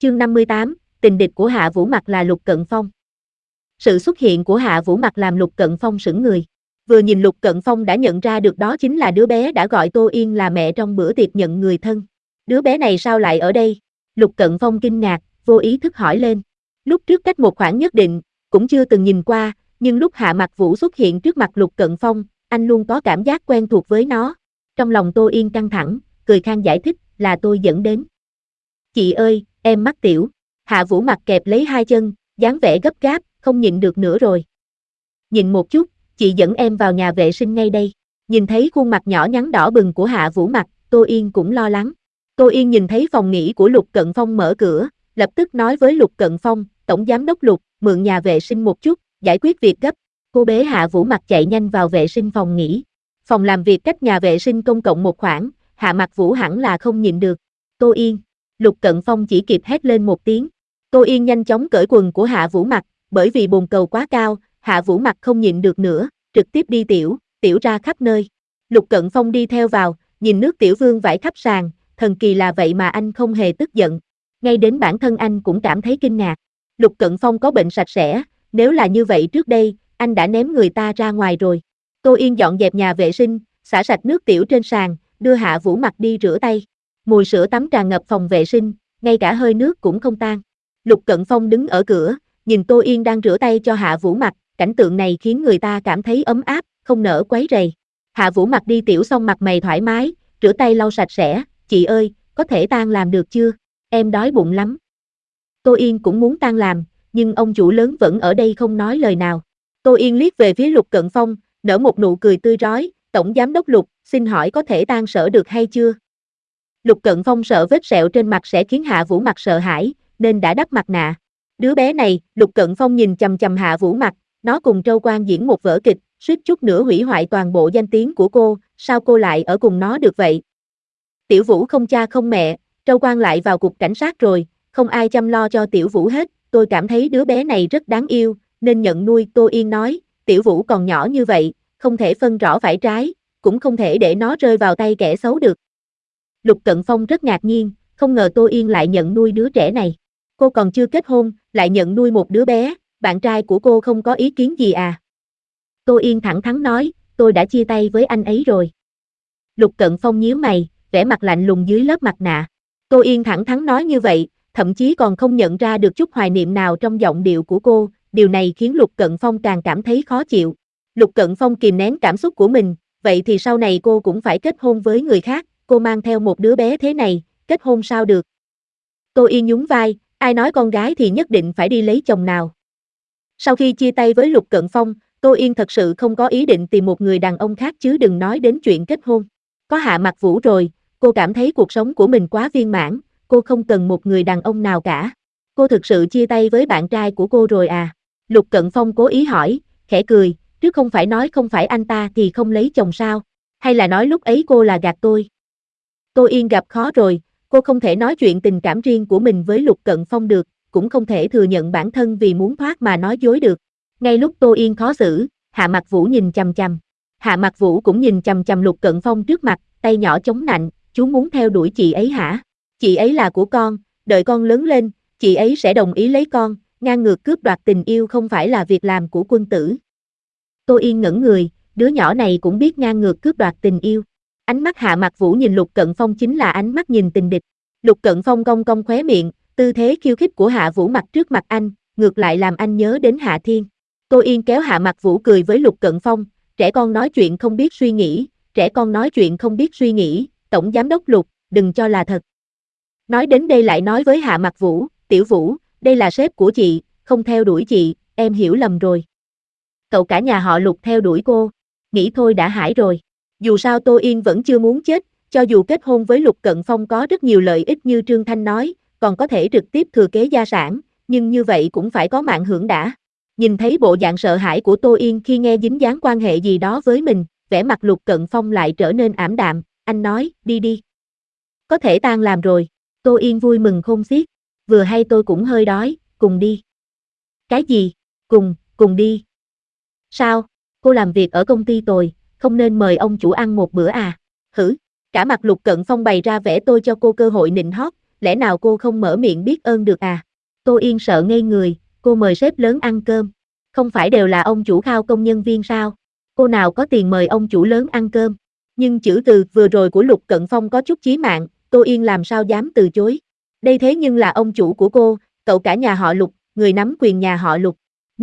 Chương 58, tình địch của Hạ Vũ Mặc là Lục Cận Phong. Sự xuất hiện của Hạ Vũ Mặc làm Lục Cận Phong sững người. Vừa nhìn Lục Cận Phong đã nhận ra được đó chính là đứa bé đã gọi Tô Yên là mẹ trong bữa tiệc nhận người thân. Đứa bé này sao lại ở đây? Lục Cận Phong kinh ngạc, vô ý thức hỏi lên. Lúc trước cách một khoảng nhất định, cũng chưa từng nhìn qua, nhưng lúc Hạ Mặc Vũ xuất hiện trước mặt Lục Cận Phong, anh luôn có cảm giác quen thuộc với nó. Trong lòng Tô Yên căng thẳng, cười khan giải thích, là tôi dẫn đến. Chị ơi, em mắc tiểu. Hạ Vũ Mặc kẹp lấy hai chân, dáng vẻ gấp gáp, không nhịn được nữa rồi. Nhìn một chút, chị dẫn em vào nhà vệ sinh ngay đây. Nhìn thấy khuôn mặt nhỏ nhắn đỏ bừng của Hạ Vũ Mặc, Tô Yên cũng lo lắng. Tô Yên nhìn thấy phòng nghỉ của Lục Cận Phong mở cửa, lập tức nói với Lục Cận Phong, Tổng Giám đốc Lục, mượn nhà vệ sinh một chút, giải quyết việc gấp. Cô bé Hạ Vũ Mặc chạy nhanh vào vệ sinh phòng nghỉ. Phòng làm việc cách nhà vệ sinh công cộng một khoảng, Hạ Mặc Vũ hẳn là không nhịn được. Tô Yên. Lục Cận Phong chỉ kịp hét lên một tiếng. Tô Yên nhanh chóng cởi quần của Hạ Vũ Mặc, bởi vì bồn cầu quá cao, Hạ Vũ Mặc không nhịn được nữa, trực tiếp đi tiểu ra khắp nơi. Lục Cận Phong đi theo vào, nhìn nước tiểu vương vãi khắp sàn, thần kỳ là vậy mà anh không hề tức giận. Ngay đến bản thân anh cũng cảm thấy kinh ngạc. Lục Cận Phong có bệnh sạch sẽ, nếu là như vậy trước đây, anh đã ném người ta ra ngoài rồi. Tô Yên dọn dẹp nhà vệ sinh, xả sạch nước tiểu trên sàn, đưa Hạ Vũ Mặc đi rửa tay. Mùi sữa tắm tràn ngập phòng vệ sinh, ngay cả hơi nước cũng không tan. Lục Cận Phong đứng ở cửa, nhìn Tô Yên đang rửa tay cho Hạ Vũ Mặc, cảnh tượng này khiến người ta cảm thấy ấm áp, không nỡ quấy rầy. Hạ Vũ Mặc đi tiểu xong mặt mày thoải mái, rửa tay lau sạch sẽ, chị ơi, có thể tan làm được chưa? Em đói bụng lắm. Tô Yên cũng muốn tan làm, nhưng ông chủ lớn vẫn ở đây không nói lời nào. Tô Yên liếc về phía Lục Cận Phong, nở một nụ cười tươi rói, Tổng Giám đốc Lục, xin hỏi có thể tan sở được hay chưa? Lục Cận Phong sợ vết sẹo trên mặt sẽ khiến Hạ Vũ Mặc sợ hãi, nên đã đắp mặt nạ. Đứa bé này, Lục Cận Phong nhìn chằm chằm Hạ Vũ Mặc, nó cùng Trâu Quang diễn một vở kịch, suýt chút nữa hủy hoại toàn bộ danh tiếng của cô, sao cô lại ở cùng nó được vậy? Tiểu Vũ không cha không mẹ, Trâu Quang lại vào cục cảnh sát rồi, không ai chăm lo cho Tiểu Vũ hết, tôi cảm thấy đứa bé này rất đáng yêu, nên nhận nuôi. Tô Yên nói, Tiểu Vũ còn nhỏ như vậy, không thể phân rõ phải trái, cũng không thể để nó rơi vào tay kẻ xấu được. Lục Cận Phong rất ngạc nhiên, không ngờ Tô Yên lại nhận nuôi đứa trẻ này. Cô còn chưa kết hôn, lại nhận nuôi một đứa bé, bạn trai của cô không có ý kiến gì à? Tô Yên thẳng thắn nói, tôi đã chia tay với anh ấy rồi. Lục Cận Phong nhíu mày, vẻ mặt lạnh lùng dưới lớp mặt nạ. Tô Yên thẳng thắn nói như vậy, thậm chí còn không nhận ra được chút hoài niệm nào trong giọng điệu của cô, điều này khiến Lục Cận Phong càng cảm thấy khó chịu. Lục Cận Phong kìm nén cảm xúc của mình, vậy thì sau này cô cũng phải kết hôn với người khác, cô mang theo một đứa bé thế này, kết hôn sao được? Tô Yên nhún vai, ai nói con gái thì nhất định phải đi lấy chồng nào. Sau khi chia tay với Lục Cận Phong, Tô Yên thật sự không có ý định tìm một người đàn ông khác chứ đừng nói đến chuyện kết hôn. Có Hạ Mặc Vũ rồi, cô cảm thấy cuộc sống của mình quá viên mãn, cô không cần một người đàn ông nào cả. Cô thực sự chia tay với bạn trai của cô rồi à? Lục Cận Phong cố ý hỏi, khẽ cười, trước không phải nói không phải anh ta thì không lấy chồng sao? Hay là nói lúc ấy cô là gạt tôi? Tô Yên gặp khó rồi, cô không thể nói chuyện tình cảm riêng của mình với Lục Cận Phong được, cũng không thể thừa nhận bản thân vì muốn thoát mà nói dối được. Ngay lúc Tô Yên khó xử, Hạ Mặc Vũ nhìn chằm chằm. Hạ Mặc Vũ cũng nhìn chằm chằm Lục Cận Phong trước mặt, tay nhỏ chống nạnh, chú muốn theo đuổi chị ấy hả? Chị ấy là của con, đợi con lớn lên, chị ấy sẽ đồng ý lấy con, ngang ngược cướp đoạt tình yêu không phải là việc làm của quân tử. Tô Yên ngẩn người, đứa nhỏ này cũng biết ngang ngược cướp đoạt tình yêu. Ánh mắt Hạ Mặc Vũ nhìn Lục Cận Phong chính là ánh mắt nhìn tình địch. Lục Cận Phong cong cong khóe miệng, tư thế khiêu khích của Hạ Vũ Mặc trước mặt anh, ngược lại làm anh nhớ đến Hạ Thiên. Tô Yên kéo Hạ Mặc Vũ cười với Lục Cận Phong, trẻ con nói chuyện không biết suy nghĩ, trẻ con nói chuyện không biết suy nghĩ, Tổng Giám đốc Lục, đừng cho là thật. Nói đến đây lại nói với Hạ Mặc Vũ, Tiểu Vũ, đây là sếp của chị, không theo đuổi chị, em hiểu lầm rồi. Cậu cả nhà họ Lục theo đuổi cô, nghĩ thôi đã hãi rồi. Dù sao Tô Yên vẫn chưa muốn chết, cho dù kết hôn với Lục Cận Phong có rất nhiều lợi ích như Trương Thanh nói, còn có thể trực tiếp thừa kế gia sản, nhưng như vậy cũng phải có mạng hưởng đã. Nhìn thấy bộ dạng sợ hãi của Tô Yên khi nghe dính dáng quan hệ gì đó với mình, vẻ mặt Lục Cận Phong lại trở nên ảm đạm, anh nói, đi đi. Có thể tan làm rồi, Tô Yên vui mừng khôn xiết, vừa hay tôi cũng hơi đói, cùng đi. Cái gì? Cùng đi. Sao? Cô làm việc ở công ty tồi, không nên mời ông chủ ăn một bữa à? Hử? Cả mặt Lục Cận Phong bày ra vẻ tôi cho cô cơ hội nịnh hót, lẽ nào cô không mở miệng biết ơn được à? Tô Yên sợ ngây người, cô mời sếp lớn ăn cơm. Không phải đều là ông chủ khao công nhân viên sao? Cô nào có tiền mời ông chủ lớn ăn cơm? Nhưng chữ từ vừa rồi của Lục Cận Phong có chút chí mạng, Tô Yên làm sao dám từ chối. Đây thế nhưng là ông chủ của cô, cậu cả nhà họ Lục, người nắm quyền nhà họ Lục.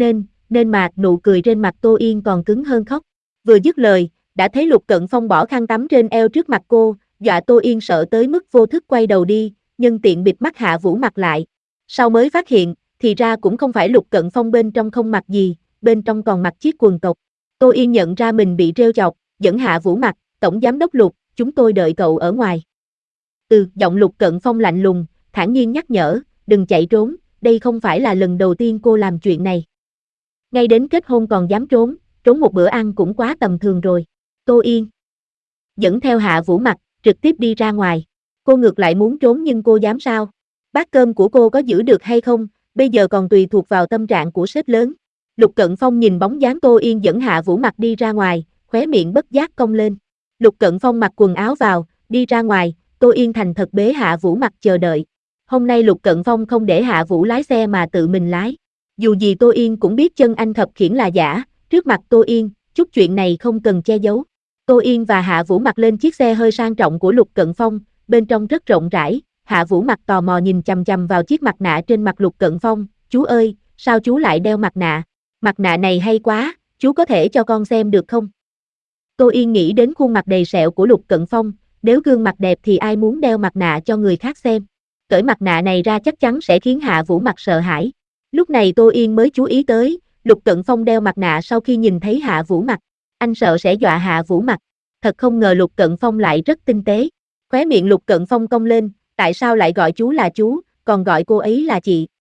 Nên mà nụ cười trên mặt Tô Yên còn cứng hơn khóc. Vừa dứt lời, đã thấy Lục Cận Phong bỏ khăn tắm trên eo trước mặt cô, dọa Tô Yên sợ tới mức vô thức quay đầu đi, nhân tiện bịt mắt Hạ Vũ mặt lại. Sau mới phát hiện, thì ra cũng không phải Lục Cận Phong bên trong không mặc gì, bên trong còn mặc chiếc quần cộc. Tô Yên nhận ra mình bị trêu chọc, dẫn Hạ Vũ mặt, tổng giám đốc Lục, chúng tôi đợi cậu ở ngoài. Giọng Lục Cận Phong lạnh lùng, thản nhiên nhắc nhở, đừng chạy trốn, đây không phải là lần đầu tiên cô làm chuyện này. Ngay đến kết hôn còn dám trốn một bữa ăn cũng quá tầm thường rồi. Tô Yên dẫn theo Hạ Vũ mặt, trực tiếp đi ra ngoài. Cô ngược lại muốn trốn nhưng cô dám sao? Bát cơm của cô có giữ được hay không, bây giờ còn tùy thuộc vào tâm trạng của sếp lớn. Lục Cận Phong nhìn bóng dáng Tô Yên dẫn Hạ Vũ mặt đi ra ngoài, khóe miệng bất giác cong lên. Lục Cận Phong mặc quần áo vào, đi ra ngoài, Tô Yên thành thật bế Hạ Vũ mặt chờ đợi. Hôm nay Lục Cận Phong không để Hạ Vũ lái xe mà tự mình lái. Dù gì Tô Yên cũng biết chân anh khập khiễng là giả, trước mặt Tô Yên, chút chuyện này không cần che giấu. Tô Yên và Hạ Vũ mặc lên chiếc xe hơi sang trọng của Lục Cận Phong, bên trong rất rộng rãi. Hạ Vũ mặt tò mò nhìn chằm chằm vào chiếc mặt nạ trên mặt Lục Cận Phong, chú ơi, sao chú lại đeo mặt nạ? Mặt nạ này hay quá, chú có thể cho con xem được không? Tô Yên nghĩ đến khuôn mặt đầy sẹo của Lục Cận Phong, nếu gương mặt đẹp thì ai muốn đeo mặt nạ cho người khác xem. Cởi mặt nạ này ra chắc chắn sẽ khiến Hạ Vũ mặt sợ hãi. Lúc này Tô Yên mới chú ý tới, Lục Cận Phong đeo mặt nạ sau khi nhìn thấy Hạ Vũ mặt. Anh sợ sẽ dọa Hạ Vũ mặt. Thật không ngờ Lục Cận Phong lại rất tinh tế. Khóe miệng Lục Cận Phong cong lên, tại sao lại gọi chú là chú, còn gọi cô ấy là chị?